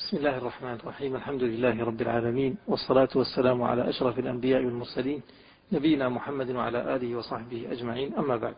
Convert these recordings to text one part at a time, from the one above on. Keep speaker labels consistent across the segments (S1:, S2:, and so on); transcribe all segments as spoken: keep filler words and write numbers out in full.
S1: بسم الله الرحمن الرحيم. الحمد لله رب العالمين، والصلاة والسلام على أشرف الأنبياء والمرسلين نبينا محمد وعلى آله وصحبه أجمعين. أما بعد،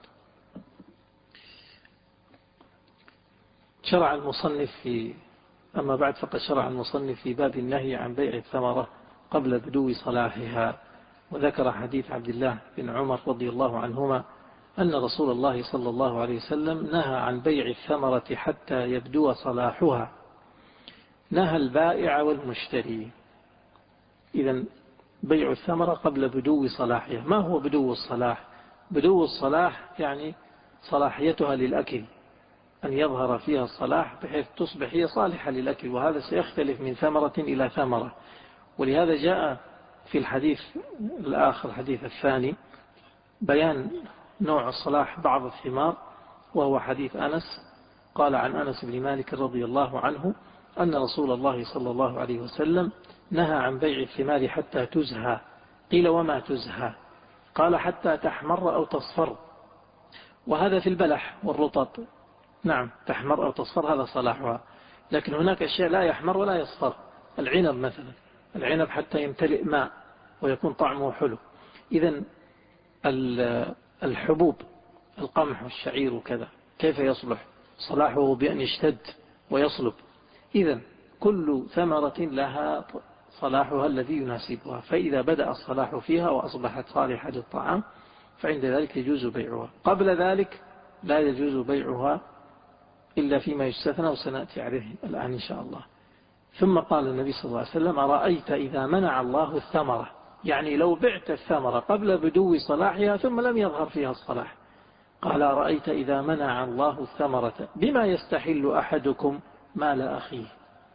S1: شرع المصنف في أما بعد فقد شرع المصنف في باب النهي عن بيع الثمرة قبل بدو صلاحها، وذكر حديث عبد الله بن عمر رضي الله عنهما أن رسول الله صلى الله عليه وسلم نهى عن بيع الثمرة حتى يبدو صلاحها، نهى البائع والمشتري. إذن بيع الثمرة قبل بدو صلاحها. ما هو بدو الصلاح؟ بدو الصلاح يعني صلاحيتها للأكل، أن يظهر فيها الصلاح بحيث تصبح هي صالحة للأكل، وهذا سيختلف من ثمرة إلى ثمرة. ولهذا جاء في الحديث الآخر، الحديث الثاني، بيان نوع الصلاح بعض الثمار، وهو حديث أنس. قال عن أنس بن مالك رضي الله عنه أن رسول الله صلى الله عليه وسلم نهى عن بيع الثمار حتى تزهى. قيل وما تزهى؟ قال حتى تحمر أو تصفر، وهذا في البلح والرطب. نعم، تحمر أو تصفر هذا صلاحها، لكن هناك أشياء لا يحمر ولا يصفر. العنب مثلا، العنب حتى يمتلئ ماء ويكون طعمه حلو. إذن الحبوب، القمح والشعير وكذا، كيف يصلح صلاحه؟ بأن يشتد ويصلب. إذن كل ثمرة لها صلاحها الذي يناسبها، فإذا بدأ الصلاح فيها وأصبحت صالحة للطعام فعند ذلك يجوز بيعها. قبل ذلك لا يجوز بيعها إلا فيما يستثنى، وسنأتي عليه الآن إن شاء الله. ثم قال النبي صلى الله عليه وسلم: أرأيت إذا منع الله الثمرة، يعني لو بعت الثمرة قبل بدو صلاحها ثم لم يظهر فيها الصلاح. قال: أرأيت إذا منع الله الثمرة بما يستحل أحدكم مال أخيه.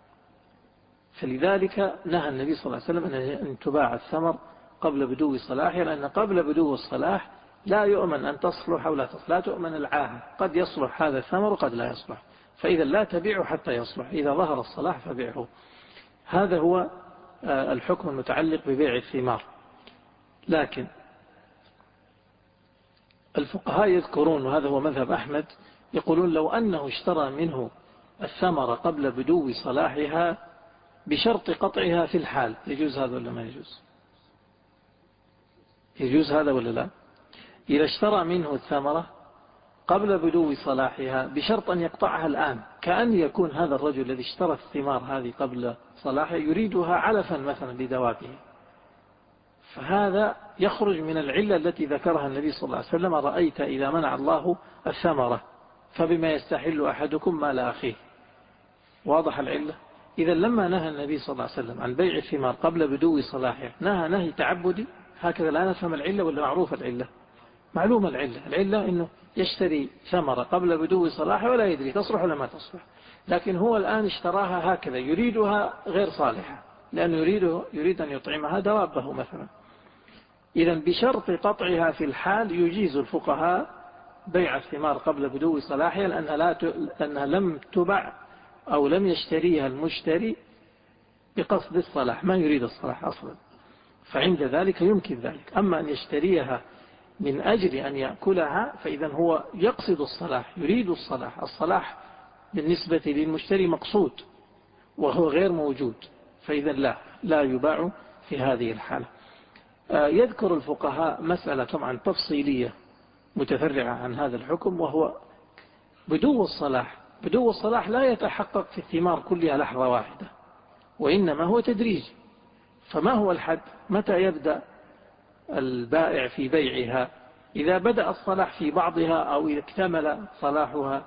S1: فلذلك نهى النبي صلى الله عليه وسلم أن تباع الثمر قبل بدو صلاحها، لأن قبل بدو الصلاح لا يؤمن أن تصلح أو لا تصلح، لا تؤمن العاهة، قد يصلح هذا الثمر وقد لا يصلح، فإذا لا تبيعه حتى يصلح. إذا ظهر الصلاح فبيعه. هذا هو الحكم المتعلق ببيع الثمار. لكن الفقهاء يذكرون، وهذا هو مذهب أحمد، يقولون لو أنه اشترى منه الثمرة قبل بدو صلاحها بشرط قطعها في الحال، يجوز هذا ولا ما يجوز؟ يجوز هذا ولا لا؟ إذا اشترى منه الثمرة قبل بدو صلاحها بشرط أن يقطعها الآن، كأن يكون هذا الرجل الذي اشترى الثمار هذه قبل صلاحها يريدها علفا مثلا لدوابه، فهذا يخرج من العلة التي ذكرها النبي صلى الله عليه وسلم: رأيت إذا منع الله الثمرة فبما يستحل أحدكم مال أخيه. واضح العلة؟ إذا لما نهى النبي صلى الله عليه وسلم عن بيع الثمار قبل بدو صلاحها نهى نهي تعبدي. هكذا لا نفهم العلة ولا معروف العلة؟ معلومة العلة. العلة إنه يشتري ثمرة قبل بدو صلاحها ولا يدري تصلح ولا ما تصلح، لكن هو الآن اشتراها هكذا يريدها غير صالحة، لأنه يريد, يريد أن يطعمها دوابه مثلا. إذا بشرط قطعها في الحال يجيز الفقهاء بيع الثمار قبل بدو صلاحها، لأنها, لا ت... لأنها لم تبع أو لم يشتريها المشتري بقصد الصلاح، ما يريد الصلاح أصلا، فعند ذلك يمكن ذلك. أما أن يشتريها من أجل أن يأكلها فإذا هو يقصد الصلاح، يريد الصلاح. الصلاح بالنسبة للمشتري مقصود وهو غير موجود، فإذا لا لا يباع في هذه الحالة. يذكر الفقهاء مسألة طبعا تفصيلية متفرعة عن هذا الحكم، وهو بدو الصلاح. بدو الصلاح لا يتحقق في الثمار كلها لحظة واحدة، وإنما هو تدريج. فما هو الحد؟ متى يبدأ البائع في بيعها؟ إذا بدأ الصلاح في بعضها أو إذا اكتمل صلاحها.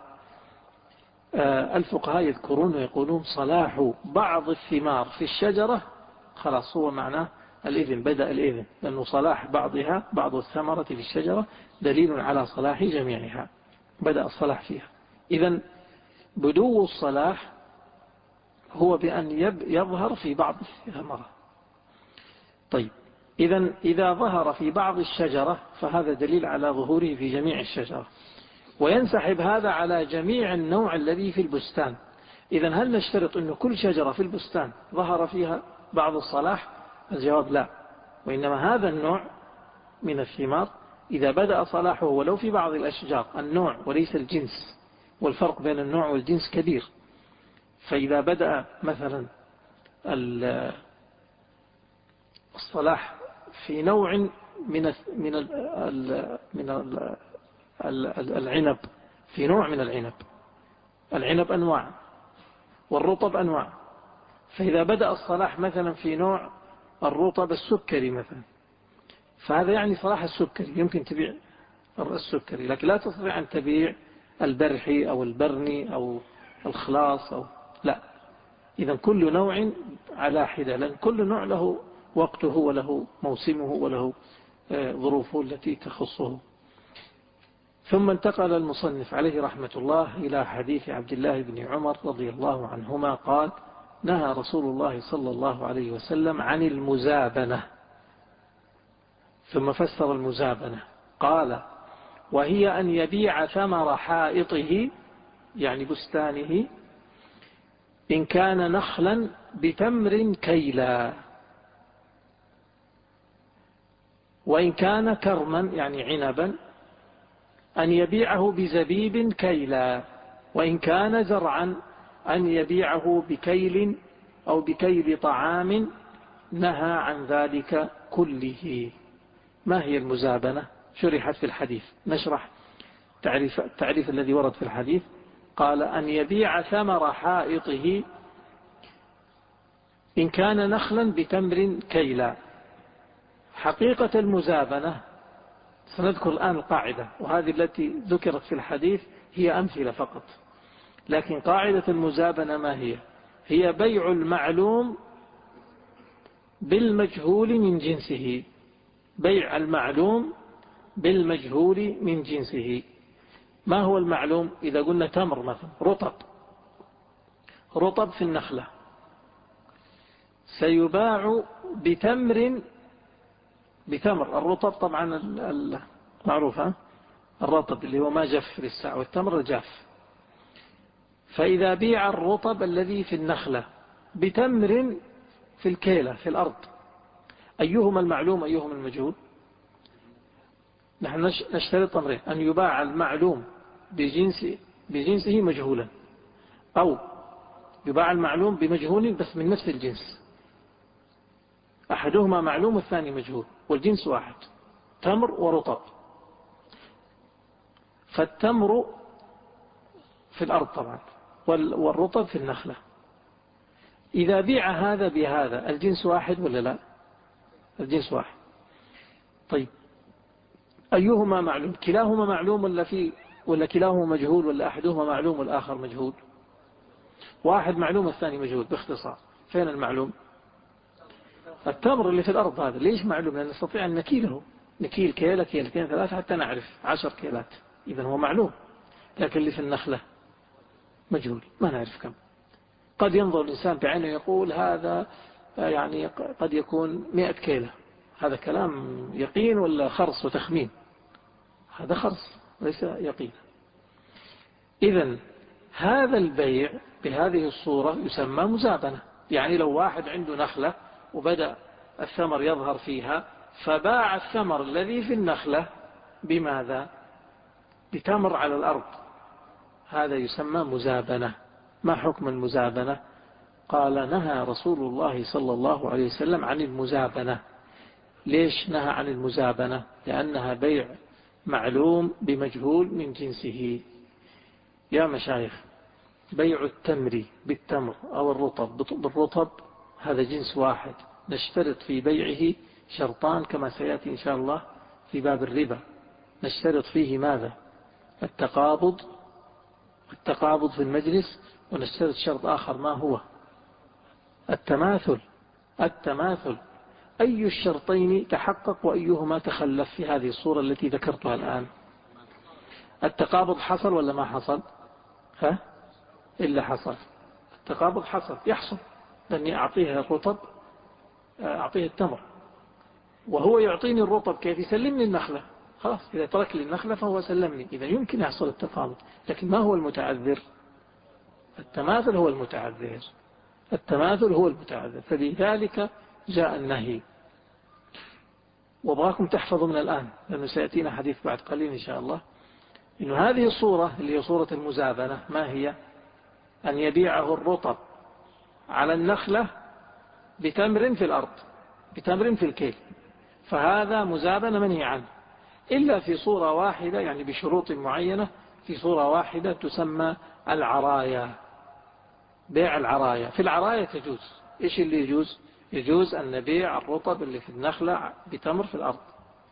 S1: الفقهاء يذكرون ويقولون صلاح بعض الثمار في الشجرة خلاص هو معناه الإذن، بدأ الإذن، لأنه صلاح بعضها بعض الثمرة في الشجرة دليل على صلاح جميعها، بدأ الصلاح فيها. إذن بدو الصلاح هو بأن يظهر في بعض الثمرة. طيب، إذن إذا ظهر في بعض الشجرة فهذا دليل على ظهوره في جميع الشجرة، وينسحب هذا على جميع النوع الذي في البستان. إذن هل نشترط أن كل شجرة في البستان ظهر فيها بعض الصلاح؟ الجواب لا، وإنما هذا النوع من الثمار إذا بدأ صلاحه ولو في بعض الأشجار، النوع وليس الجنس، والفرق بين النوع والجنس كبير. فإذا بدأ مثلا الصلاح في نوع من من من العنب، في نوع من العنب. العنب أنواع والرطب أنواع. فإذا بدأ الصلاح مثلا في نوع الرطب السكري مثلا، فهذا يعني صلاح السكري، يمكن تبيع السكري، لكن لا تستطيع أن تبيع البرحي أو البرني أو الخلاص أو لا. إذا كل نوع على حدة، لأن كل نوع له وقته وله موسمه وله ظروفه التي تخصه. ثم انتقل المصنف عليه رحمة الله إلى حديث عبد الله بن عمر رضي الله عنهما قال: نهى رسول الله صلى الله عليه وسلم عن المزابنة. ثم فسر المزابنة قال: وهي أن يبيع ثمر حائطه يعني بستانه إن كان نخلا بتمر كيلا، وإن كان كرما يعني عنبا أن يبيعه بزبيب كيلا، وإن كان زرعا أن يبيعه بكيل أو بكيل طعام، نهى عن ذلك كله. ما هي المزابنة؟ شرحت في الحديث، نشرح تعريف التعريف الذي ورد في الحديث. قال: أن يبيع ثمر حائطه إن كان نخلا بتمر كيلا. حقيقة المزابنة سنذكر الآن القاعدة، وهذه التي ذكرت في الحديث هي أمثلة فقط، لكن قاعدة المزابنة ما هي؟ هي بيع المعلوم بالمجهول من جنسه. بيع المعلوم بالمجهول من جنسه. ما هو المعلوم؟ إذا قلنا تمر مثلا، رطب رطب في النخلة، سيباع بتمر بتمر الرطب طبعا المعروفة، الرطب اللي هو ما جف للساعة، والتمر الجاف. فإذا بيع الرطب الذي في النخلة بتمر في الكيلة في الأرض، أيهما المعلوم أيهما المجهول؟ نحن نشترط أمرين: أن يباع المعلوم بجنس بجنسه مجهولا، أو يباع المعلوم بمجهول بس من نفس الجنس. أحدهما معلوم والثاني مجهول والجنس واحد، تمر ورطب. فالتمر في الأرض طبعا والرطب في النخلة. إذا بيع هذا بهذا الجنس واحد ولا لا؟ الجنس واحد. طيب أيهما معلوم؟ كلاهما معلوم ولا في ولا كلاهما مجهول، ولا أحدهما معلوم والآخر مجهول؟ واحد معلوم والثاني مجهول. باختصار فين المعلوم؟ التمر اللي في الأرض هذا. ليش معلوم؟ لأن نستطيع أن نكيله، نكيل كيلة كيلتين ثلاثة حتى نعرف عشر كيلات، إذن هو معلوم. لكن اللي في النخلة مجهول، ما نعرف كم. قد ينظر الإنسان بعينه يقول هذا يعني قد يكون مئة كيلة. هذا كلام يقين ولا خرص وتخمين؟ هذا خرص ليس يقين. إذن هذا البيع بهذه الصورة يسمى مزابنة. يعني لو واحد عنده نخلة وبدأ الثمر يظهر فيها، فباع الثمر الذي في النخلة بماذا؟ بتمر على الأرض، هذا يسمى مزابنة. ما حكم المزابنة؟ قال: نهى رسول الله صلى الله عليه وسلم عن المزابنة. ليش نهى عن المزابنة؟ لأنها بيع معلوم بمجهول من جنسه. يا مشايخ، بيع التمر بالتمر أو الرطب بالرطب هذا جنس واحد، نشترط في بيعه شرطان كما سيأتي إن شاء الله في باب الربا. نشترط فيه ماذا؟ التقابض، التقابض في المجلس، ونشترط شرط آخر ما هو؟ التماثل. التماثل أي الشرطين تحقق وأيهما تخلف في هذه الصورة التي ذكرتها الآن؟ التقابض حصل ولا ما حصل؟ ها؟ إلا حصل. التقابض حصل، يحصل، لأني أعطيه الرطب أعطيه التمر، وهو يعطيني الرطب كيف؟ يسلمني النخلة. خلاص، إذا ترك لي النخلة فهو سلمني، إذا يمكن يحصل التقابض. لكن ما هو المتعذر؟ التماثل هو المتعذر. التماثل هو المتعذر، فلذلك جاء النهي. وابغاكم تحفظوا من الآن، لأنه سيأتينا حديث بعد قليل إن شاء الله، إنه هذه الصورة اللي هي صورة المزابنة ما هي؟ أن يبيعه الرطب على النخلة بتمر في الأرض، بتمر في الكيل، فهذا مزابنة منهي عنه، إلا في صورة واحدة يعني بشروط معينة، في صورة واحدة تسمى العرايا، بيع العرايا. في العرايا تجوز. إيش اللي يجوز؟ يجوز أن نبيع الرطب اللي في النخلة بتمر في الأرض.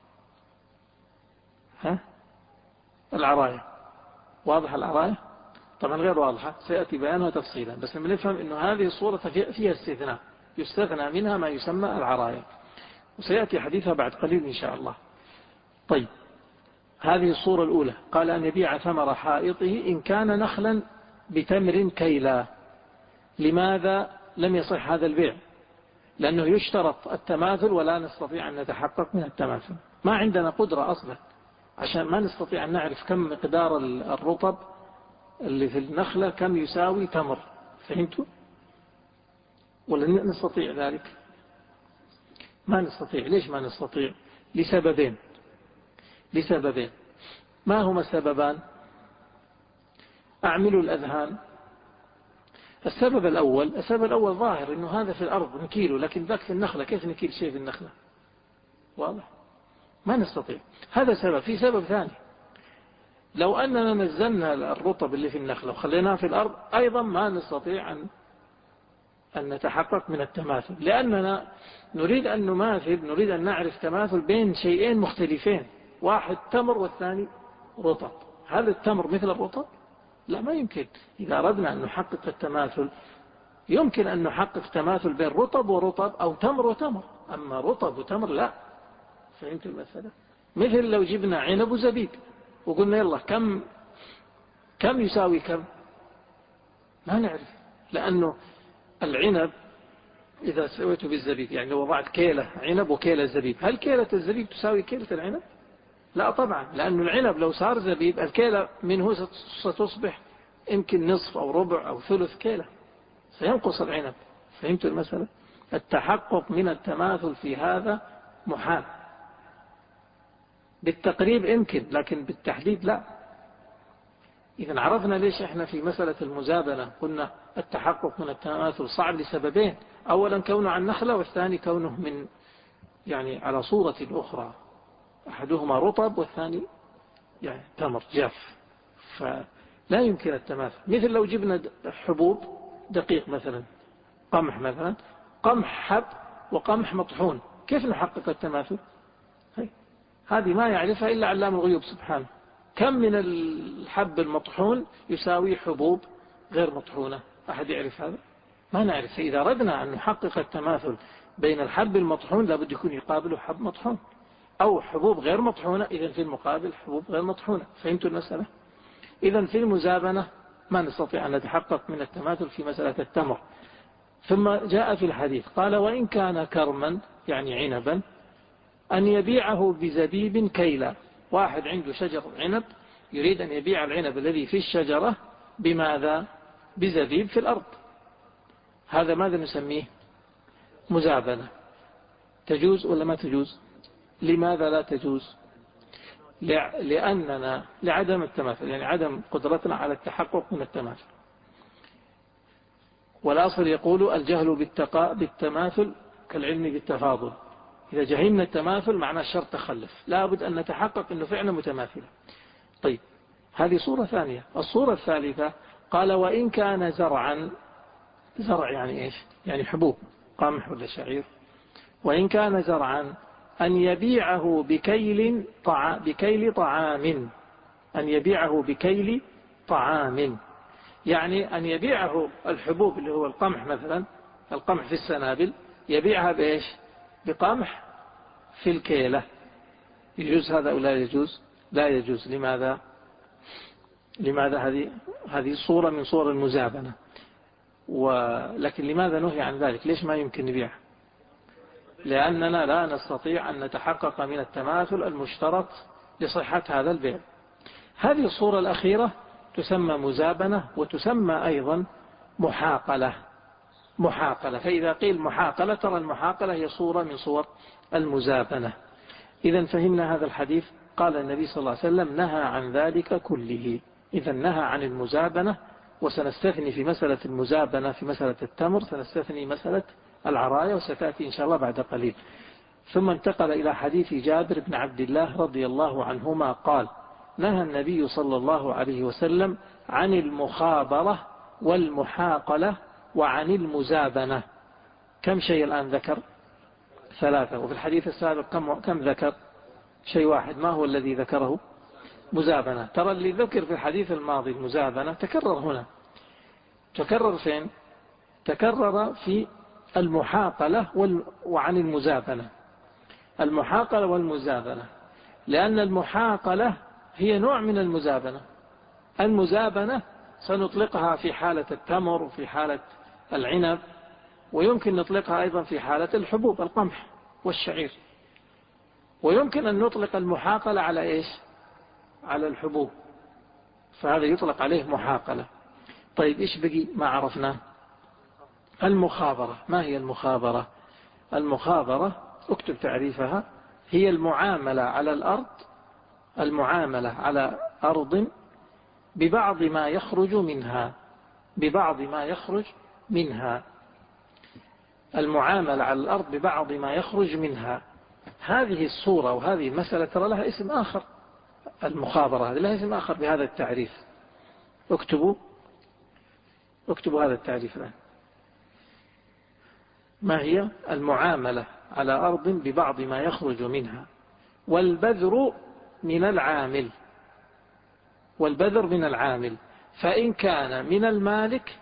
S1: ها؟ العرايا واضح؟ العرايا طبعا غير واضحة، سيأتي بيانها تفصيلا، بس لما نفهم أنه هذه الصورة فيها استثناء، يستثنى منها ما يسمى العرايا، وسيأتي حديثها بعد قليل إن شاء الله. طيب، هذه الصورة الأولى، قال أن يبيع ثمر حائطه إن كان نخلا بتمر كيلا. لماذا لم يصح هذا البيع؟ لأنه يشترط التماثل، ولا نستطيع أن نتحقق من التماثل، ما عندنا قدرة أصلا، عشان ما نستطيع أن نعرف كم مقدار الرطب اللي في النخلة كم يساوي تمر. فهمتوا؟ ولا نستطيع ذلك؟ ما نستطيع. ليش ما نستطيع؟ لسببين. لسببين. ما هما السببان؟ أعملوا الأذهان. السبب الأول السبب الأول ظاهر أنه هذا في الأرض نكيله، لكن ذاك في النخلة كيف نكيل شيء في النخلة؟ واضح؟ ما نستطيع. هذا سبب. في سبب ثاني، لو أننا نزلنا الرطب اللي في النخلة وخليناه في الأرض أيضا ما نستطيع أن أن نتحقق من التماثل، لأننا نريد أن نماثل، نريد أن نعرف تماثل بين شيئين مختلفين، واحد تمر والثاني رطب. هل التمر مثل الرطب؟ لا، ما يمكن. إذا أردنا أن نحقق التماثل يمكن أن نحقق تماثل بين رطب ورطب أو تمر وتمر، أما رطب وتمر لا. فهمت المسألة؟ مثل لو جبنا عنب وزبيب وقلنا يلا كم كم يساوي كم، ما نعرف، لأنه العنب إذا سويته بالزبيب، يعني لو وضعت كيلة عنب وكيلة زبيب، هل كيلة الزبيب تساوي كيلة العنب؟ لا طبعا، لأن العنب لو صار زبيب الكيلة منه ستصبح يمكن نصف أو ربع أو ثلث كيلة، سينقص العنب. فهمت المسألة؟ التحقق من التماثل في هذا محال. بالتقريب يمكن، لكن بالتحديد لا. إذا عرفنا ليش إحنا في مسألة المزابنة قلنا التحقق من التماثل صعب لسببين: أولا كونه عن نخلة، والثاني كونه من يعني على صورة أخرى، أحدهما رطب والثاني يعني تمر جاف، فلا يمكن التماثل. مثل لو جبنا حبوب دقيق مثلا، قمح مثلا، قمح حب وقمح مطحون، كيف نحقق التماثل؟ هذه ما يعرفها إلا علام الغيوب سبحانه. كم من الحب المطحون يساوي حبوب غير مطحونة؟ أحد يعرف هذا؟ ما نعرف. فإذا أردنا أن نحقق التماثل بين الحب المطحون لابد يكون يقابله حب مطحون، أو حبوب غير مطحونة إذن في المقابل حبوب غير مطحونة. فهمتوا المسألة؟ إذن في المزابنة ما نستطيع أن نتحقق من التماثل في مسألة التمر. ثم جاء في الحديث قال: وإن كان كرما يعني عنبا أن يبيعه بزبيب كيلا. واحد عنده شجر عنب يريد أن يبيع العنب الذي في الشجرة بماذا؟ بزبيب في الأرض. هذا ماذا نسميه؟ مزابنة. تجوز ولا ما تجوز؟ لماذا لا تجوز؟ لأننا لعدم التماثل، يعني عدم قدرتنا على التحقق من التماثل. والأصل يقول: الجهل بالتقاء بالتماثل كالعلم بالتفاضل. إذا جهلنا التماثل معناه الشرط تخلف، لابد أن نتحقق أنه فعلا متماثلة. طيب، هذه صورة ثانية. الصورة الثالثة قال: وإن كان زرعا. زرع يعني إيش؟ يعني حبوب، قمح ولا شعير. وإن كان زرعا أن يبيعه بكيل طعام بكيل طعام أن يبيعه بكيل طعام، يعني أن يبيعه الحبوب اللي هو القمح مثلا، القمح في السنابل، يبيعها بإيش؟ بقمح في الكيلة. يجوز هذا أو لا يجوز؟ لا يجوز. لماذا؟ لماذا؟ هذه هذه صورة من صور المزابنة، ولكن لماذا نهي عن ذلك؟ ليش ما يمكن نبيع؟ لأننا لا نستطيع أن نتحقق من التماثل المشترط لصحة هذا البيع. هذه الصورة الأخيرة تسمى مزابنة، وتسمى أيضا محاقلة. محاقلة. فإذا قيل محاقلة، ترى المحاقلة هي صورة من صور المزابنة. إذا فهمنا هذا الحديث. قال النبي صلى الله عليه وسلم: نهى عن ذلك كله. إذا نهى عن المزابنة، وسنستثني في مسألة المزابنة في مسألة التمر سنستثني مسألة العرايا، وستأتي إن شاء الله بعد قليل. ثم انتقل إلى حديث جابر بن عبد الله رضي الله عنهما قال: نهى النبي صلى الله عليه وسلم عن المخابرة والمحاقلة وعن المزابنة. كم شيء الآن ذكر؟ ثلاثة. وفي الحديث السابق كم, كم ذكر؟ شيء واحد. ما هو الذي ذكره؟ مزابنة. ترى اللي ذكر في الحديث الماضي المزابنة تكرر هنا. تكرر فين؟ تكرر في المحاقلة وعن المزابنة. المحاقلة والمزابنة، لأن المحاقلة هي نوع من المزابنة. المزابنة سنطلقها في حالة التمر وفي حالة العنب، ويمكن نطلقها أيضا في حالة الحبوب القمح والشعير، ويمكن أن نطلق المحاقلة على إيش؟ على الحبوب، فهذا يطلق عليه محاقلة. طيب إيش بقي ما عرفناه؟ المخابرة. ما هي المخابرة؟ المخابرة اكتب تعريفها: هي المعاملة على الأرض المعاملة على أرض ببعض ما يخرج منها ببعض ما يخرج منها المعاملة على الأرض ببعض ما يخرج منها. هذه الصورة وهذه المسألة ترى لها اسم آخر. المخابرة هذه لها اسم آخر بهذا التعريف. اكتبوا اكتبوا هذا التعريف الآن. ما هي؟ المعاملة على أرض ببعض ما يخرج منها. والبذر من العامل والبذر من العامل فإن كان من المالك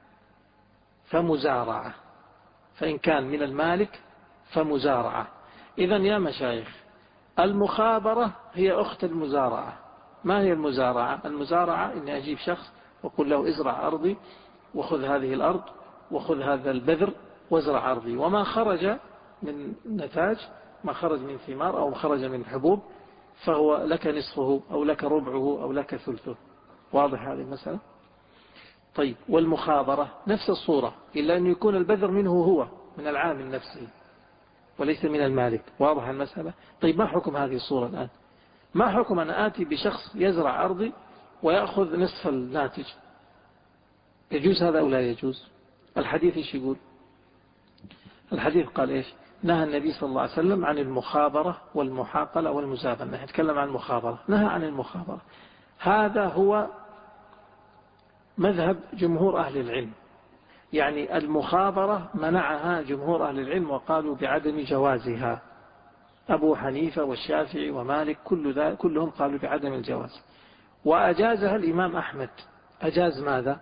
S1: فمزارعة فإن كان من المالك فمزارعة. إذن يا مشايخ، المخابرة هي أخت المزارعة. ما هي المزارعة؟ المزارعة إني أجيب شخص وأقول له ازرع أرضي وخذ هذه الأرض وخذ هذا البذر وازرع أرضي، وما خرج من نتاج، ما خرج من ثمار أو خرج من حبوب، فهو لك نصفه أو لك ربعه أو لك ثلثه. واضح هذه المسألة؟ طيب، والمخابرة نفس الصورة، إلا أن يكون البذر منه هو من العامل نفسه وليس من المالك. واضح المسألة؟ طيب، ما حكم هذه الصورة الآن؟ ما حكم أن آتي بشخص يزرع أرضي ويأخذ نصف الناتج؟ يجوز هذا أو لا يجوز؟ الحديث إيش يقول؟ الحديث قال إيش؟ نهى النبي صلى الله عليه وسلم عن المخابرة والمحاقلة والمزابنة. نتكلم عن المخابرة، نهى عن المخابرة. هذا هو مذهب جمهور أهل العلم. يعني المخابرة منعها جمهور أهل العلم وقالوا بعدم جوازها. أبو حنيفة والشافعي ومالك كل ذا كلهم قالوا بعدم الجواز، وأجازها الإمام أحمد. أجاز ماذا؟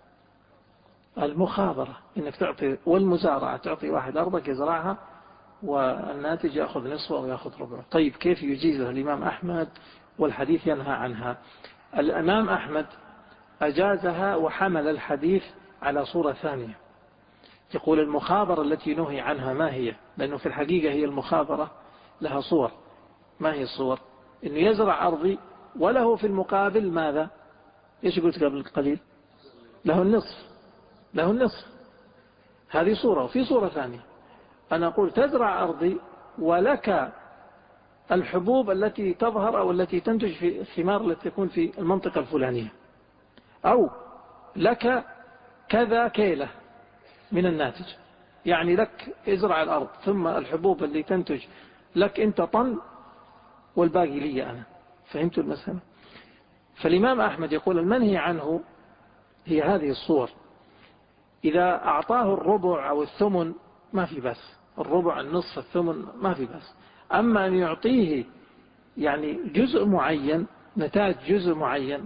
S1: المخابرة، إنك تعطي والمزارعة، تعطي واحد أرضك يزرعها والناتج يأخذ نصفه أو يأخذ ربعه. طيب، كيف يجيزها الإمام أحمد والحديث ينهى عنها؟ الإمام أحمد أجازها وحمل الحديث على صورة ثانية. يقول المخابرة التي نهي عنها ما هي؟ لأنه في الحقيقة هي المخابرة لها صور. ما هي الصور؟ إنه يزرع أرضي وله في المقابل ماذا؟ إيش قلت قبل قليل؟ له النصف له النصف هذه صورة. وفي صورة ثانية أنا أقول تزرع أرضي ولك الحبوب التي تظهر أو التي تنتج في الثمار التي تكون في المنطقة الفلانية، أو لك كذا كيلة من الناتج. يعني لك ازرع الأرض ثم الحبوب اللي تنتج لك أنت طن والباقي لي أنا. فهمت المسألة؟ فالإمام أحمد يقول المنهي عنه هي هذه الصور. إذا أعطاه الربع أو الثمن ما في بس، الربع النصف الثمن ما في بس. أما أن يعطيه يعني جزء معين، نتاج جزء معين،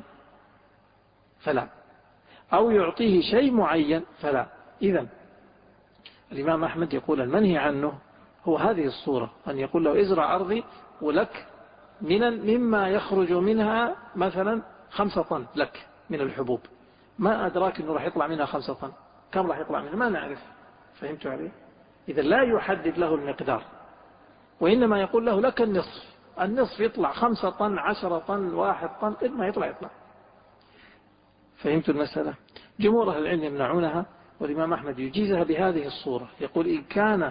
S1: فلا، أو يعطيه شيء معين فلا. إذن الإمام أحمد يقول المنهي عنه هو هذه الصورة، أن يقول له ازرع أرضي ولك من مما يخرج منها مثلا خمسة طن لك من الحبوب. ما أدراك أنه راح يطلع منها خمسة طن، كم راح يطلع منها ما نعرف. فهمت عليه؟ إذا لا يحدد له المقدار، وإنما يقول له لك النصف. النصف يطلع خمسة طن، عشرة طن، واحد طن، قد ما يطلع يطلع. فهمت المسألة؟ جمهور أهل العلم يمنعونها، والإمام أحمد يجيزها بهذه الصورة. يقول إن كان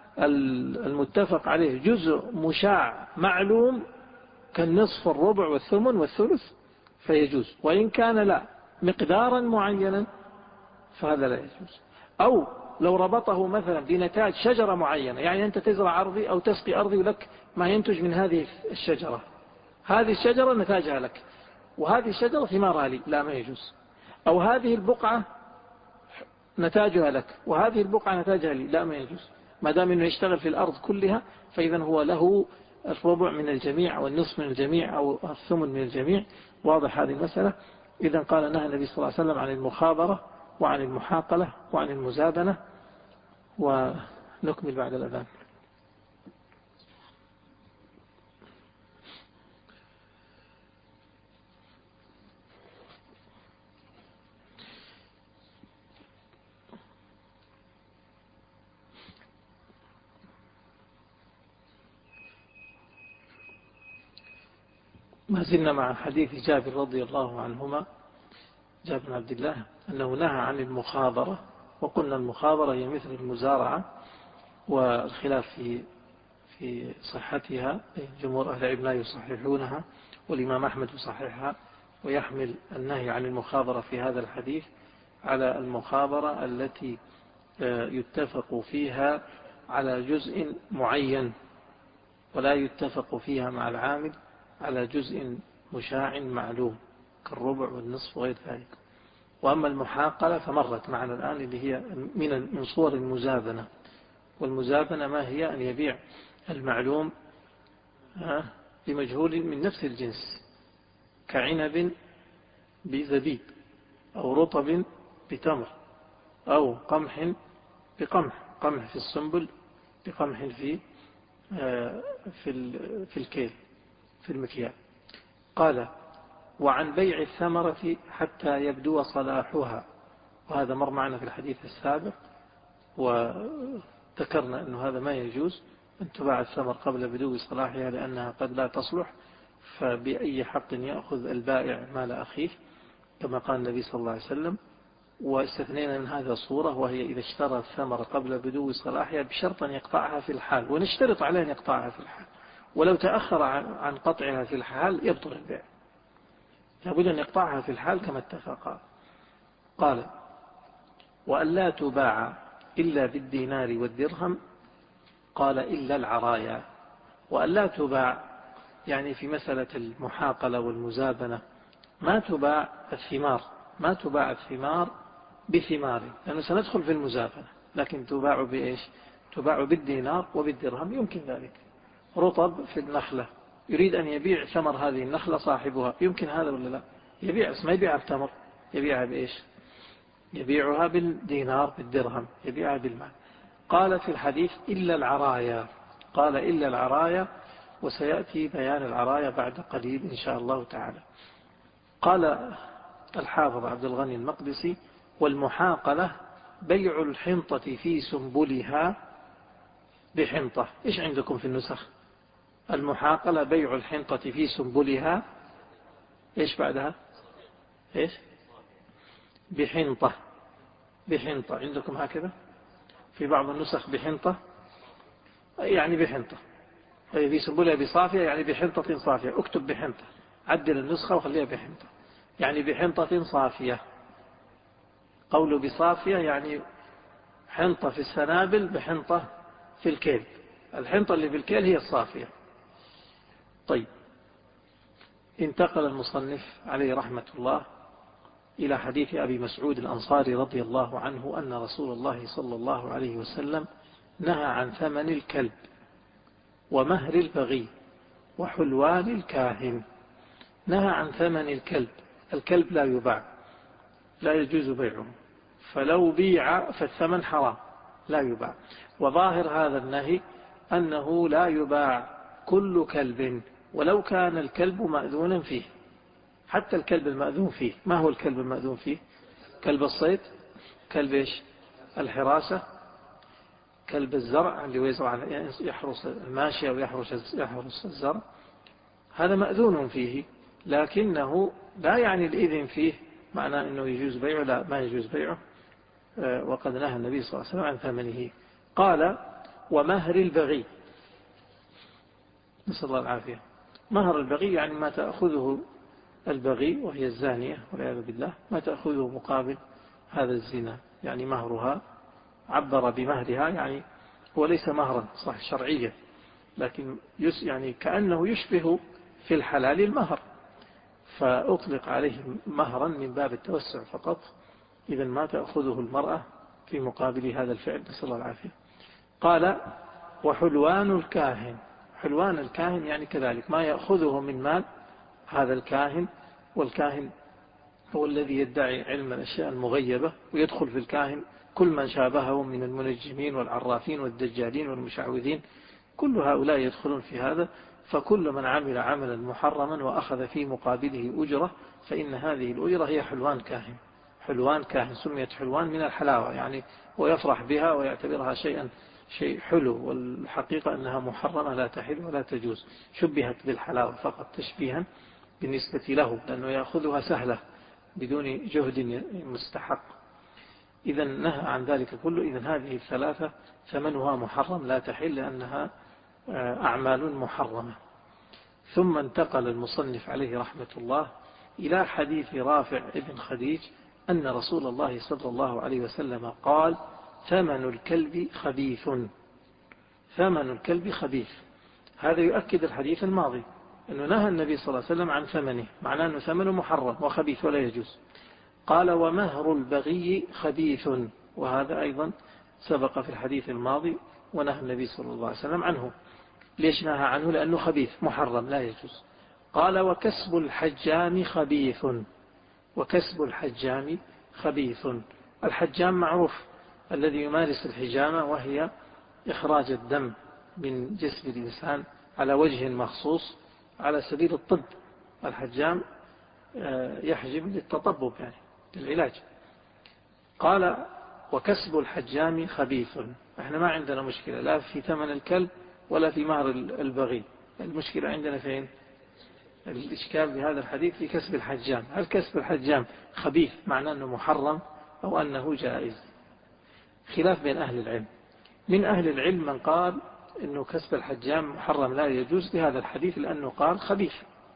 S1: المتفق عليه جزء مشاع معلوم كالنصف الربع والثمن والثلث فيجوز، وإن كان لا مقدارا معينا فهذا لا يجوز. أو لو ربطه مثلا بنتاج شجرة معينة، يعني أنت تزرع أرضي أو تسقي أرضي ولك ما ينتج من هذه الشجرة، هذه الشجرة نتاجها لك وهذه الشجرة ثمارها لي، لا ما يجوز. أو هذه البقعة نتاجها لك وهذه البقعة نتاجها لي، لا ما يجوز. ما دام أنه يشتغل في الأرض كلها فإذا هو له الربع من الجميع أو النصف من الجميع أو الثمن من الجميع. واضح هذه المسألة. إذا قال نهى النبي صلى الله عليه وسلم عن المخابرة وعن المحاقلة وعن المزابنة. ونكمل بعد الأذان. ما زلنا مع حديث جابر رضي الله عنهما، جابر بن عبد الله، أنه نهى عن المخابرة. وقلنا المخابرة هي مثل المزارعة، والخلاف في في صحتها، جمهور أهل العلم لا يصححونها، والإمام أحمد يصححها، ويحمل النهي عن المخابرة في هذا الحديث على المخابرة التي يتفق فيها على جزء معين ولا يتفق فيها مع العامل على جزء مشاع معلوم كالربع والنصف وغير ذلك. وأما المحاقلة فمرت معنا الآن اللي هي من من صور المزابنة. والمزابنة ما هي؟ أن يبيع المعلوم بمجهول من نفس الجنس، كعنب بزبيب أو رطب بتمر أو قمح بقمح، قمح في السنبل بقمح في في في الكيل في المكيال. قال وعن بيع الثمرة حتى يبدو صلاحها، وهذا مر معنا في الحديث السابق، وذكرنا أنه هذا ما يجوز أن تباع الثمر قبل بدو صلاحها لأنها قد لا تصلح، فبأي حق يأخذ البائع مال أخيه كما قال النبي صلى الله عليه وسلم. واستثنينا من هذا صورة، وهي إذا اشترى الثمر قبل بدو صلاحها بشرط أن يقطعها في الحال، ونشترط عليه أن يقطعها في الحال، ولو تأخر عن قطعها في الحال يبطل البيع، لابد أن يقطعها في الحال كما اتفقا. قال وأن لا تباع إلا بالدينار والدرهم، قال إلا العرايا. وأن لا تباع يعني في مسألة المحاقلة والمزابنة ما تباع الثمار، ما تباع الثمار بثمار، لأنه سندخل في المزابنة، لكن تباع بإيش؟ تباع بالدينار وبالدرهم. يمكن ذلك رطب في النخلة، يريد أن يبيع ثمر هذه النخلة صاحبها، يمكن هذا ولا لا؟ يبيع، ما يبيعها بتمر، يبيعها بإيش؟ يبيعها بالدينار بالدرهم، يبيعها بالمال. قال في الحديث إلا العرايا، قال إلا العرايا، وسيأتي بيان العرايا بعد قليل إن شاء الله تعالى. قال الحافظ عبد الغني المقدسي والمحاقلة بيع الحنطة في سنبلها بحنطة. إيش عندكم في النسخ؟ المحاقلة بيع الحنطة في سنبلها، إيش بعدها؟ إيش؟ بحنطة، بحنطة عندكم هكذا؟ في بعض النسخ بحنطة، يعني بحنطة، في سنبلها بصافية يعني بحنطة صافية. اكتب بحنطة، عدل النسخة وخليها بحنطة، يعني بحنطة صافية. قوله بصافية يعني حنطة في السنابل بحنطة في الكيل، الحنطة اللي في الكيل هي الصافية. طيب، انتقل المصنف عليه رحمة الله إلى حديث أبي مسعود الأنصاري رضي الله عنه أن رسول الله صلى الله عليه وسلم نهى عن ثمن الكلب ومهر البغي وحلوان الكاهن. نهى عن ثمن الكلب، الكلب لا يباع، لا يجوز بيعه، فلو بيع فالثمن حرام لا يباع. وظاهر هذا النهي أنه لا يباع كل كلب ولو كان الكلب مأذونا فيه، حتى الكلب المأذون فيه. ما هو الكلب المأذون فيه؟ كلب الصيد، كلب إيش؟ الحراسة، كلب الزرع اللي يزرع يحرس الماشية أو يحرس يحرس الزرع، هذا مأذون فيه، لكنه لا يعني الإذن فيه معناه أنه يجوز بيعه، لا ما يجوز بيعه. وقد نهى النبي صلى الله عليه وسلم عن ثمنه. قال ومهر البغي، نسأل الله العافية. مهر البغي يعني ما تأخذه البغي وهي الزانية والعياذ بالله، ما تأخذه مقابل هذا الزنا، يعني مهرها عبر بمهرها، يعني هو ليس مهرا صح شرعيا، لكن يعني كأنه يشبه في الحلال المهر، فأطلق عليه مهرا من باب التوسع فقط. إذا ما تأخذه المرأة في مقابل هذا الفعل، نسأل الله العافية. قال وحلوان الكاهن، حلوان الكاهن يعني كذلك ما يأخذه من مال هذا الكاهن، والكاهن هو الذي يدعي علم الأشياء المغيبة، ويدخل في الكاهن كل من شابهه من المنجمين والعرافين والدجالين والمشعوذين، كل هؤلاء يدخلون في هذا. فكل من عمل عملا محرما وأخذ في مقابله أجرة، فإن هذه الأجرة هي حلوان كاهن. حلوان كاهن سميت حلوان من الحلاوة، يعني ويفرح بها ويعتبرها شيئا شيء حلو، والحقيقة أنها محرمة لا تحل ولا تجوز، شبهت بالحلاوة فقط تشبيها بالنسبة له، لأنه يأخذها سهلة بدون جهد مستحق. إذا نهى عن ذلك كله. إذا هذه الثلاثة ثمنها محرم لا تحل، لأنها أعمال محرمة. ثم انتقل المصنف عليه رحمة الله إلى حديث رافع ابن خديج أن رسول الله صلى الله عليه وسلم قال ثمن الكلب خبيث. ثمن الكلب خبيث، هذا يؤكد الحديث الماضي أنه نهى النبي صلى الله عليه وسلم عن ثمنه، معناه أنه ثمنه محرم وخبيث ولا يجوز. قال ومهر البغي خبيث، وهذا أيضا سبق في الحديث الماضي ونهى النبي صلى الله عليه وسلم عنه. ليش نهى عنه؟ لأنه خبيث محرم لا يجوز. قال وكسب الحجام خبيث، وكسب الحجام خبيث. الحجام معروف الذي يمارس الحجامة، وهي إخراج الدم من جسم الإنسان على وجه مخصوص على سبيل الطب. الحجام يحجم للتطبب يعني للعلاج. قال وكسب الحجام خبيث. احنا ما عندنا مشكلة لا في ثمن الكلب ولا في مهر البغي، المشكلة عندنا فين؟ الإشكال بهذا الحديث في كسب الحجام. هل كسب الحجام خبيث معناه أنه محرم أو أنه جائز؟ خلاف بين أهل العلم. من أهل العلم من قال أنه كسب الحجام محرم لا يجوز لهذا الحديث لأنه قال خبيث.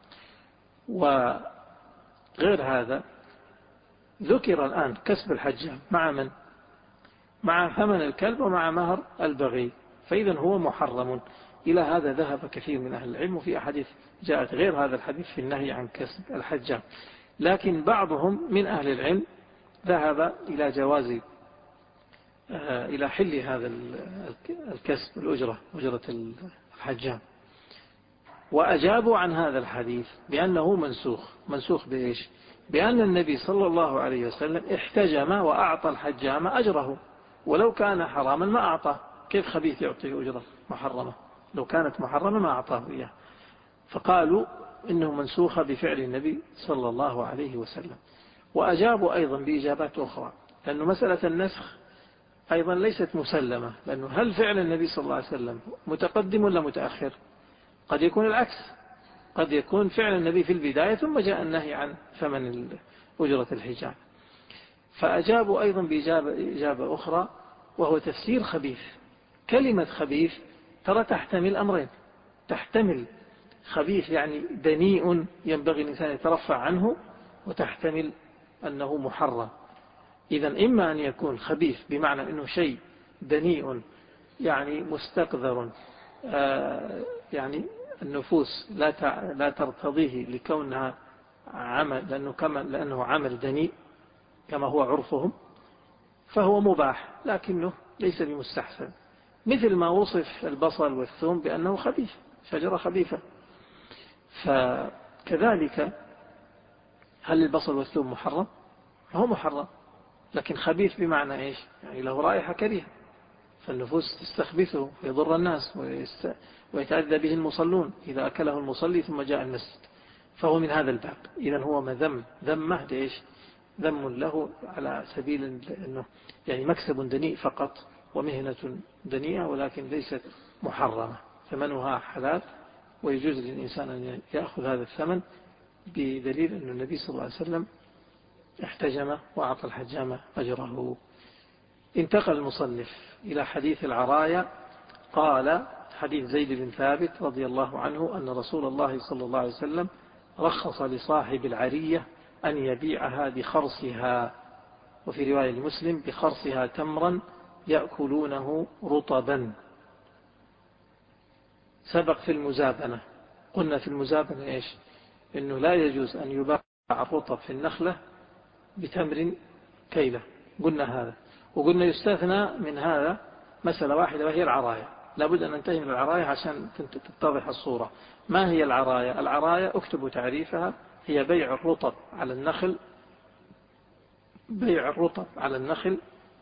S1: وغير هذا ذكر الآن كسب الحجام مع من؟ مع ثمن الكلب ومع مهر البغي، فإذا هو محرم. إلى هذا ذهب كثير من أهل العلم، وفي أحاديث جاءت غير هذا الحديث في النهي عن كسب الحجام. لكن بعضهم من أهل العلم ذهب إلى جواز إلى حل هذا الكسب الأجرة، أجرة الحجام، وأجابوا عن هذا الحديث بأنه منسوخ. منسوخ بإيش؟ بأن النبي صلى الله عليه وسلم احتجم وأعطى الحجام أجره، ولو كان حراما ما أعطاه. كيف خبيث يعطيه أجرة محرمة؟ لو كانت محرمة ما أعطاه إياه. فقالوا إنه منسوخ بفعل النبي صلى الله عليه وسلم. وأجابوا أيضا بإجابات أخرى، لأنه مسألة النسخ أيضا ليست مسلمة، لأنه هل فعل النبي صلى الله عليه وسلم متقدم ولا متأخر؟ قد يكون العكس، قد يكون فعل النبي في البداية ثم جاء النهي عن ثمن أجرة الحجاب. فأجابوا أيضا بإجابة إجابة أخرى، وهو تفسير خبيث. كلمة خبيث ترى تحتمل أمرين، تحتمل خبيث يعني دنيء ينبغي الإنسان يترفع عنه، وتحتمل أنه محرم. إذا إما أن يكون خبيث بمعنى أنه شيء دنيء يعني مستقذر، يعني النفوس لا لا ترتضيه لكونها عمل، لأنه كما لأنه عمل دنيء كما هو عرفهم، فهو مباح لكنه ليس بمستحسن. مثل ما وصف البصل والثوم بأنه خبيث، شجرة خبيثة. فكذلك هل البصل والثوم محرم؟ هو محرم، لكن خبيث بمعنى إيش؟ يعني له رائحة كريهة، فالنفوس تستخبثه ويضر الناس ويتأذى به المصلون إذا أكله المصلي ثم جاء المسجد، فهو من هذا الباب. إذن هو مذم، ذمه ليش؟ ذم له على سبيل أنه يعني مكسب دنيء فقط ومهنة دنيئة، ولكن ليست محرمة، ثمنها حلال ويجوز للإنسان أن يأخذ هذا الثمن، بدليل أن النبي صلى الله عليه وسلم احتجم وأعطى الحجام أجره. انتقل المصنف إلى حديث العرايا. قال حديث زيد بن ثابت رضي الله عنه أن رسول الله صلى الله عليه وسلم رخص لصاحب العرية أن يبيعها بخرصها، وفي رواية المسلم بخرصها تمرا يأكلونه رطبا. سبق في المزابنة، قلنا في المزابنة إيش؟ إنه لا يجوز أن يباع الرطب في النخلة بتمر كيلة، قلنا هذا. وقلنا يستثنى من هذا مسألة واحدة وهي العراية. لابد أن ننتهي من العراية عشان تتضح الصورة. ما هي العراية؟ العراية اكتبوا تعريفها، هي بيع الرطب على النخل، بيع الرطب على النخل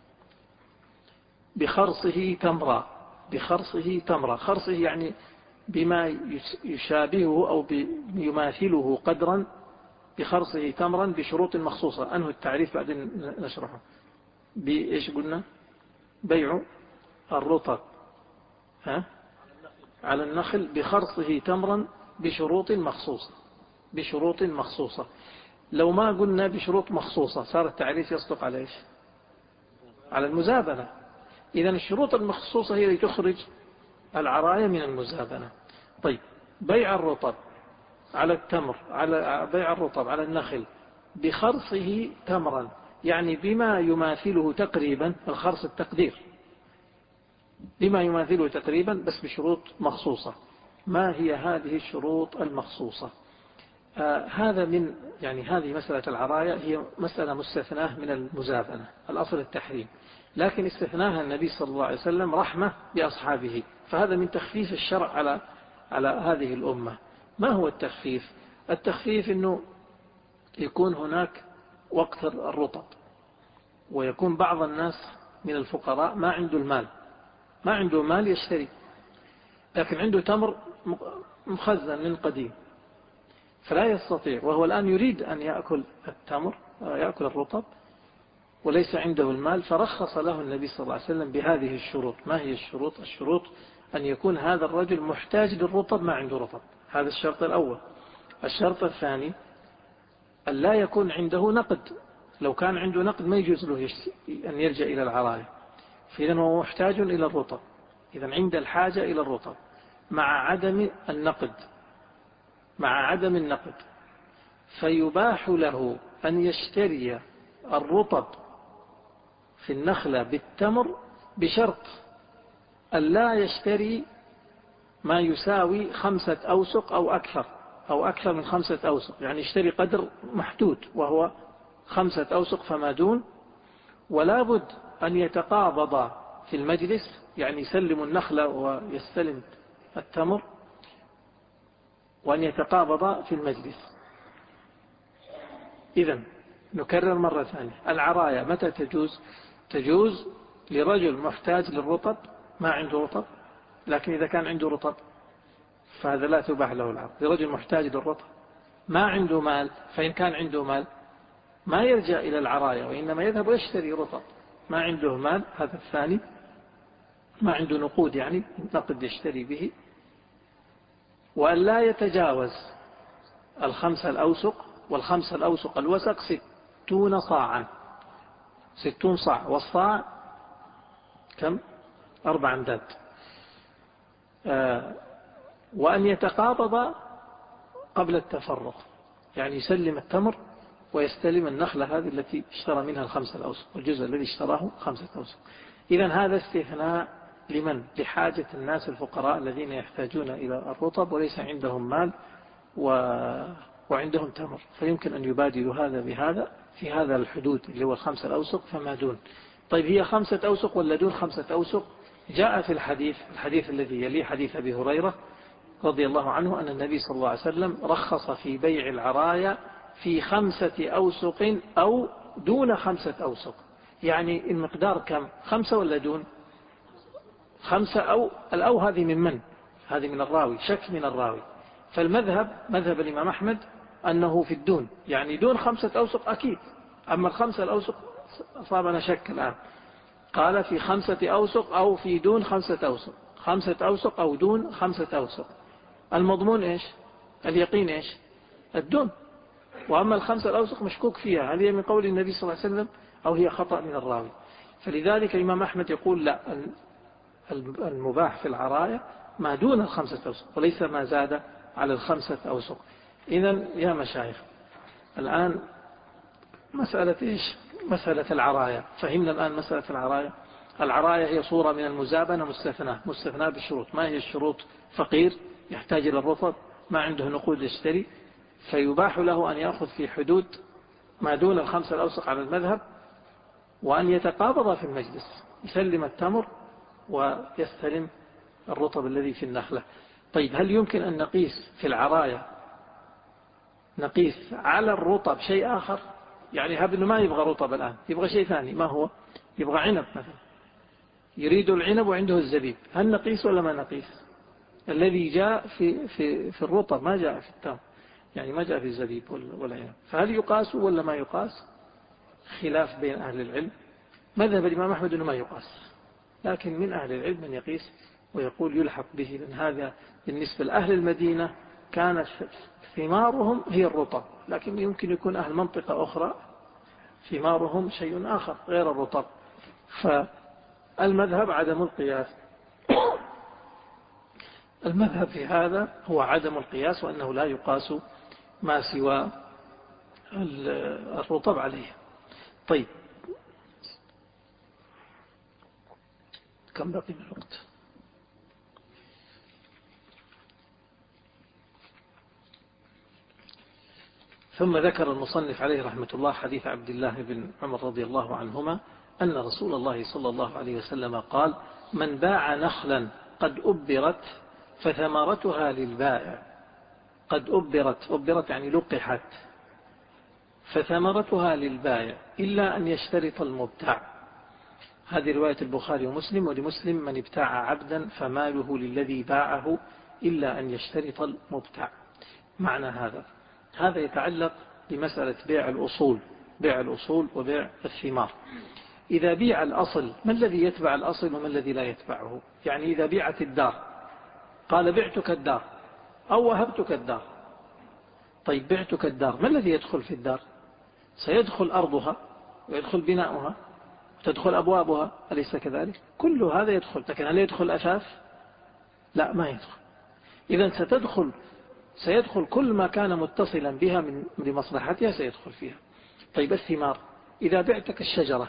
S1: بخرصه تمرة، بخرصه تمرة. خرصه يعني بما يشابهه أو يماثله قدرا، بخرصه تمرا بشروط مخصوصة. أنه التعريف بعدين نشرحه. بإيش قلنا؟ بيع الرطب ها؟ على النخل بخرصه تمرا بشروط مخصوصة، بشروط مخصوصة. لو ما قلنا بشروط مخصوصة صار التعريف يصدق على إيش؟ على المزابنة. إذن الشروط المخصوصة هي التي تخرج العراية من المزابنة. طيب، بيع الرطب على التمر، على بيع الرطب على النخل بخرصه تمرا، يعني بما يماثله تقريبا، الخرص التقدير، بما يماثله تقريبا بس بشروط مخصوصة. ما هي هذه الشروط المخصوصة؟ آه هذا من يعني هذه مسألة العراية هي مسألة مستثناة من المزابنة، الأصل التحريم، لكن استثناها النبي صلى الله عليه وسلم رحمة بأصحابه. فهذا من تخفيف الشرع على على هذه الأمة. ما هو التخفيف؟ التخفيف أنه يكون هناك وقت الرطب، ويكون بعض الناس من الفقراء ما عنده المال، ما عنده مال يشتري، لكن عنده تمر مخزن من قديم فلا يستطيع، وهو الآن يريد أن يأكل التمر، يأكل الرطب، وليس عنده المال. فرخص له النبي صلى الله عليه وسلم بهذه الشروط. ما هي الشروط؟ الشروط أن يكون هذا الرجل محتاج للرطب، ما عنده رطب، هذا الشرط الأول. الشرط الثاني أن لا يكون عنده نقد. لو كان عنده نقد ما يجوز له أن يلجأ إلى العراية، فإذا هو محتاج إلى الرطب، إذا عند الحاجة إلى الرطب مع عدم النقد، مع عدم النقد فيباح له أن يشتري الرطب في النخلة بالتمر بشرط أن لا يشتري ما يساوي خمسة أوسق أو أكثر، أو أكثر من خمسة أوسق، يعني يشتري قدر محدود وهو خمسة أوسق فما دون. ولا بد أن يتقابض في المجلس، يعني يسلم النخلة ويستلم التمر، وأن يتقابض في المجلس. إذن نكرر مرة ثانية، العراية متى تجوز؟ تجوز لرجل محتاج للرطب ما عنده رطب، لكن إذا كان عنده رطب فهذا لا تباح له العراية. لرجل محتاج للرطب ما عنده مال، فإن كان عنده مال ما يرجع إلى العراية، وإنما يذهب ويشتري رطب. ما عنده مال، هذا الثاني، ما عنده نقود يعني نقد يشتري به. وأن لا يتجاوز الخمسة الأوسق، والخمسة الأوسق الوسق ستون صاعا، ستون صاع، والصاع كم؟ أربع أمداد. آه وأن يتقابض قبل التفرق، يعني يسلم التمر ويستلم النخلة هذه التي اشترى منها الخمسة الأوسق، والجزء الذي اشتراه خمسة أوسق. إذن هذا استثناء لمن؟ لحاجة الناس الفقراء الذين يحتاجون إلى الرطب وليس عندهم مال و... وعندهم تمر، فيمكن أن يبادلوا هذا بهذا في هذا الحدود اللي هو الخمسة الأوسق فما دون. طيب، هي خمسة أوسق ولا دون خمسة أوسق؟ جاء في الحديث الحديث الذي يلي حديث أبي هريرة رضي الله عنه أن النبي صلى الله عليه وسلم رخص في بيع العرايا في خمسة أوسق أو دون خمسة أوسق. يعني المقدار كم؟ خمسة ولا دون خمسة؟ أو الأو هذه من من؟ هذه من الراوي، شك من الراوي. فالمذهب مذهب الإمام أحمد أنه في الدون، يعني دون خمسة أوسق أكيد. أما الخمسة الأوسق أصابنا شك الآن. قال في خمسة أوسق أو في دون خمسة أوسق، خمسة أوسق أو دون خمسة أوسق. المضمون إيش؟ اليقين إيش؟ الدون. وأما الخمسة الأوسق مشكوك فيها، هل هي من قول النبي صلى الله عليه وسلم أو هي خطأ من الراوي؟ فلذلك الإمام أحمد يقول لا، المباح في العراية ما دون الخمسة أوسق وليس ما زاد على الخمسة أوسق. إذن يا مشايخ، الآن مسألة إيش؟ مسألة العراية. فهمنا الآن مسألة العراية. العراية هي صورة من المزابنة مستثناة مستثناة بالشروط. ما هي الشروط؟ فقير يحتاج إلى الرطب، ما عنده نقود يشتري، فيباح له أن يأخذ في حدود ما دون الخمسة الأوسق على المذهب، وأن يتقابض في المجلس، يسلم التمر ويستلم الرطب الذي في النخلة. طيب هل يمكن أن نقيس في العراية نقيس على الرطب شيء آخر؟ يعني هب إنه ما يبغى رطب الآن، يبغى شيء ثاني، ما هو؟ يبغى عنب مثلا، يريد العنب وعنده الزبيب، هل نقيس ولا ما نقيس؟ الذي جاء في, في, في الرطب ما جاء في التمر، يعني ما جاء في الزبيب والعنب، فهل يقاس ولا ما يقاس؟ خلاف بين أهل العلم. مذهب الإمام أحمد أنه ما يقاس، لكن من أهل العلم من يقيس ويقول يلحق به، لأن هذا بالنسبة لأهل المدينة كانت ثمارهم هي الرطب، لكن يمكن يكون أهل منطقة أخرى ثمارهم شيء آخر غير الرطب. فالمذهب عدم القياس. المذهب في هذا هو عدم القياس، وأنه لا يقاس ما سوى الرطب عليه. طيب كم بقي من الوقت؟ ثم ذكر المصنف عليه رحمة الله حديث عبد الله بن عمر رضي الله عنهما أن رسول الله صلى الله عليه وسلم قال: من باع نخلا قد أبرت فثمرتها للبائع، قد أبرت، أبرت يعني لقحت، فثمرتها للبائع إلا أن يشترط المبتاع. هذه رواية البخاري ومسلم، ولمسلم: من ابتاع عبدا فماله للذي باعه إلا أن يشترط المبتاع. معنى هذا هذا يتعلق بمسألة بيع الأصول، بيع الأصول وبيع الثمار. إذا بيع الأصل، ما الذي يتبع الأصل وما الذي لا يتبعه؟ يعني إذا بيعت الدار، قال بعتك الدار أو وهبتك الدار. طيب بعتك الدار، ما الذي يدخل في الدار؟ سيدخل أرضها ويدخل بناؤها وتدخل أبوابها، أليس كذلك؟ كل هذا يدخل، لكن هل يدخل أثاث؟ لا، ما يدخل. إذا ستدخل سيدخل كل ما كان متصلا بها من لمصلحتها سيدخل فيها. طيب الثمار، إذا بعتك الشجرة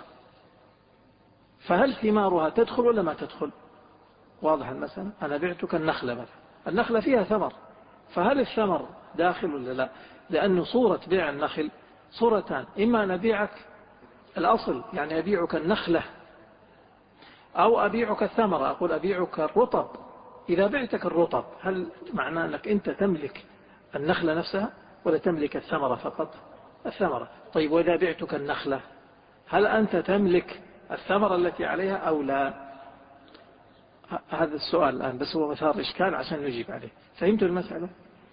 S1: فهل ثمارها تدخل ولا ما تدخل؟ واضح المسألة. أنا بعتك النخلة مثلا، النخلة فيها ثمر، فهل الثمر داخل ولا لا؟ لأن صورة بيع النخل صورتان: إما أن أبيعك الأصل يعني أبيعك النخلة، أو أبيعك الثمرة، أقول أبيعك الرطب. إذا بعتك الرطب هل معناه أنك أنت تملك النخلة نفسها ولا تملك الثمرة فقط؟ الثمرة. طيب وإذا بعتك النخلة هل أنت تملك الثمرة التي عليها أو لا؟ هذا السؤال الآن بس هو مثار إشكال عشان نجيب عليه. فهمتوا المسألة؟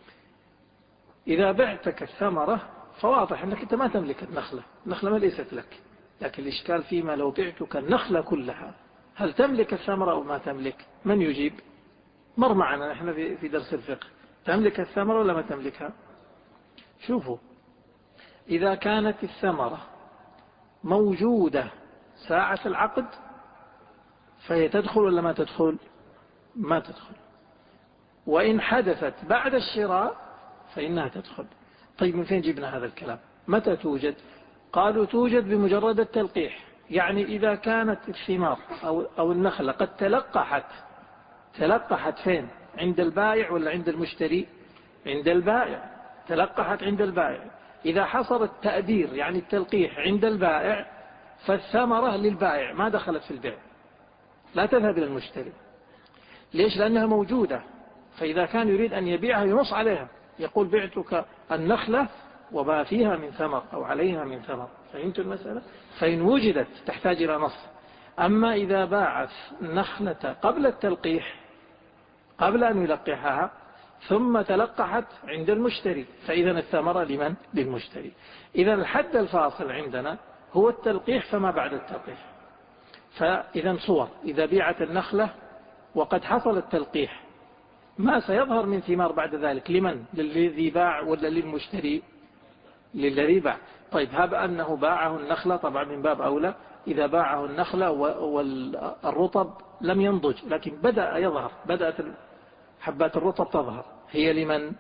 S1: إذا بعتك الثمرة فواضح أنك أنت ما تملك النخلة، النخلة ما ليست لك، لكن الإشكال فيما لو بعتك النخلة كلها هل تملك الثمرة أو ما تملك؟ من يجيب؟ مر معنا نحن في درس الفقه، تملك الثمرة ولا ما تملكها؟ شوفوا، إذا كانت الثمرة موجودة ساعة العقد فهي تدخل ولا ما تدخل؟ ما تدخل. وإن حدثت بعد الشراء فإنها تدخل. طيب من فين جبنا هذا الكلام؟ متى توجد؟ قالوا توجد بمجرد التلقيح، يعني إذا كانت الثمار أو, أو النخلة قد تلقحت، تلقحت فين؟ عند البائع ولا عند المشتري؟ عند البائع، تلقحت عند البائع. إذا حصل التأدير يعني التلقيح عند البائع فالثمرة للبائع ما دخلت في البيع، لا تذهب إلى المشتري. ليش؟ لأنها موجودة. فإذا كان يريد أن يبيعها ينص عليها، يقول بعتك النخلة وما فيها من ثمر أو عليها من ثمر. فهمت المسألة؟ فإن وجدت تحتاج إلى نص. أما إذا باعت النخلة قبل التلقيح، قبل أن يلقحها، ثم تلقحت عند المشتري، فإذا الثمرة لمن؟ للمشتري. إذا الحد الفاصل عندنا هو التلقيح فما بعد التلقيح. فإذا صور، إذا بيعت النخلة وقد حصل التلقيح ما سيظهر من ثمار بعد ذلك لمن؟ للذي باع ولا للمشتري؟ للذي باع. طيب هب أنه باعه النخلة، طبعا من باب أولى إذا باعه النخلة والرطب لم ينضج لكن بدأ يظهر، بدأت حبات الرطب تظهر، هي لمن؟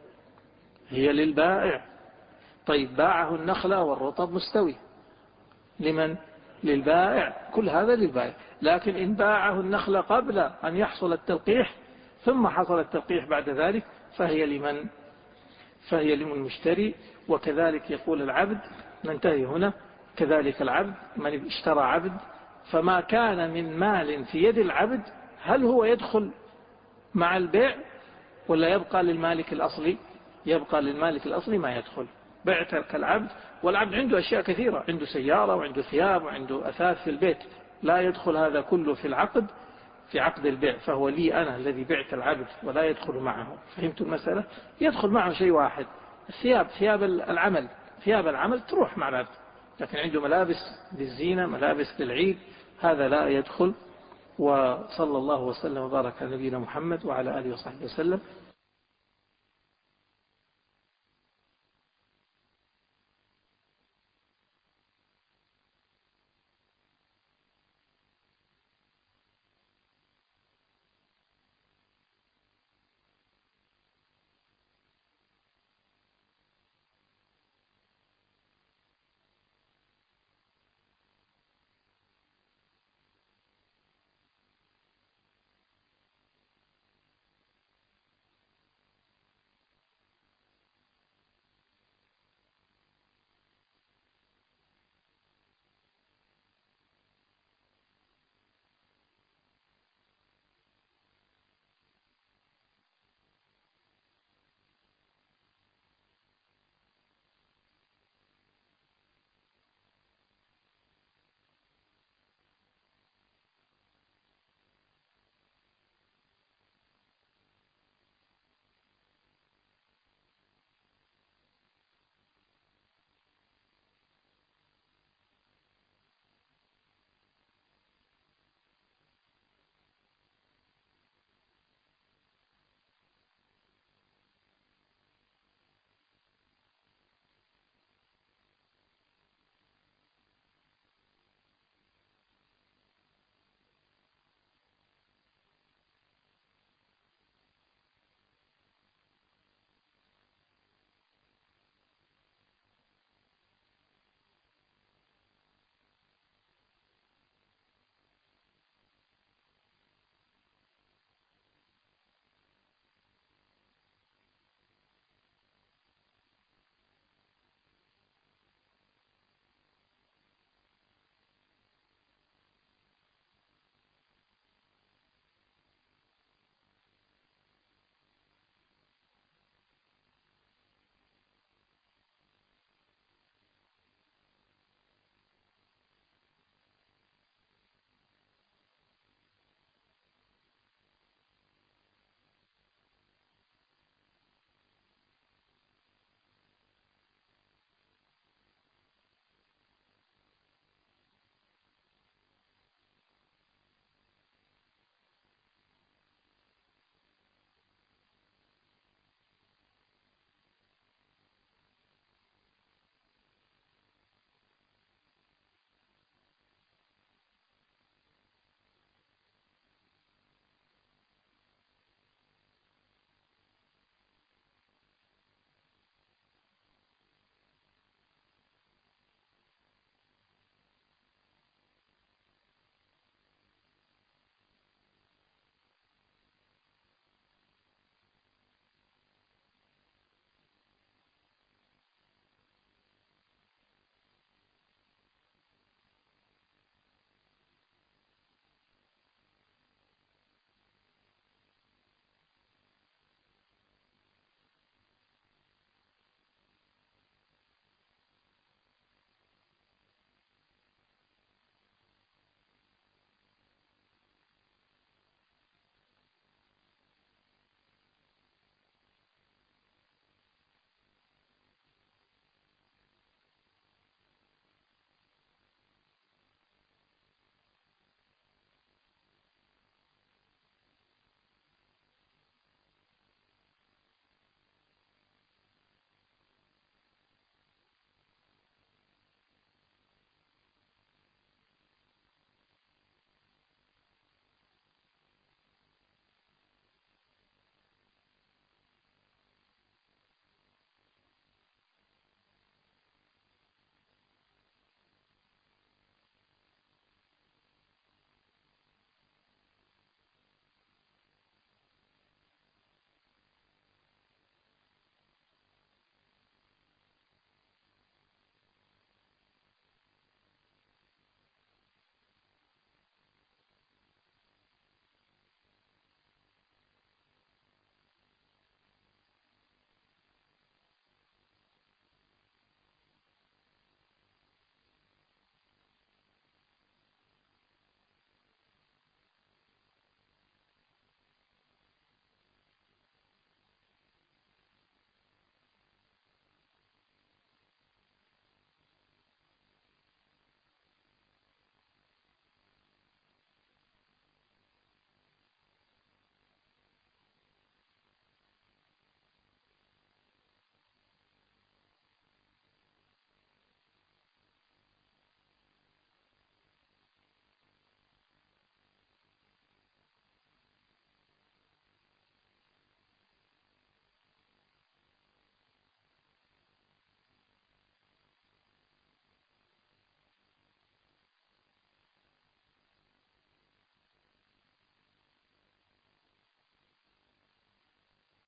S1: هي للبائع. طيب باعه النخلة والرطب مستوي، لمن؟ للبائع. كل هذا للبائع. لكن إن باعه النخل قبل أن يحصل التلقيح ثم حصل التلقيح بعد ذلك فهي لمن فهي لمن المشتري. وكذلك يقول العبد، ننتهي هنا، كذلك العبد من اشترى عبد فما كان من مال في يد العبد هل هو يدخل مع البيع ولا يبقى للمالك الأصلي؟ يبقى للمالك الأصلي ما يدخل. بعتك العبد والعبد عنده أشياء كثيرة، عنده سيارة وعنده ثياب وعنده أثاث في البيت، لا يدخل هذا كله في العقد في عقد البيع، فهو لي أنا الذي بعت العبد ولا يدخل معه. فهمت المسألة؟ يدخل معه شيء واحد، الثياب، ثياب العمل، ثياب العمل تروح مع العبد، لكن عنده ملابس للزينة، ملابس للعيد، هذا لا يدخل. وصلى الله وسلم وبارك على نبينا محمد وعلى آله وصحبه وسلم.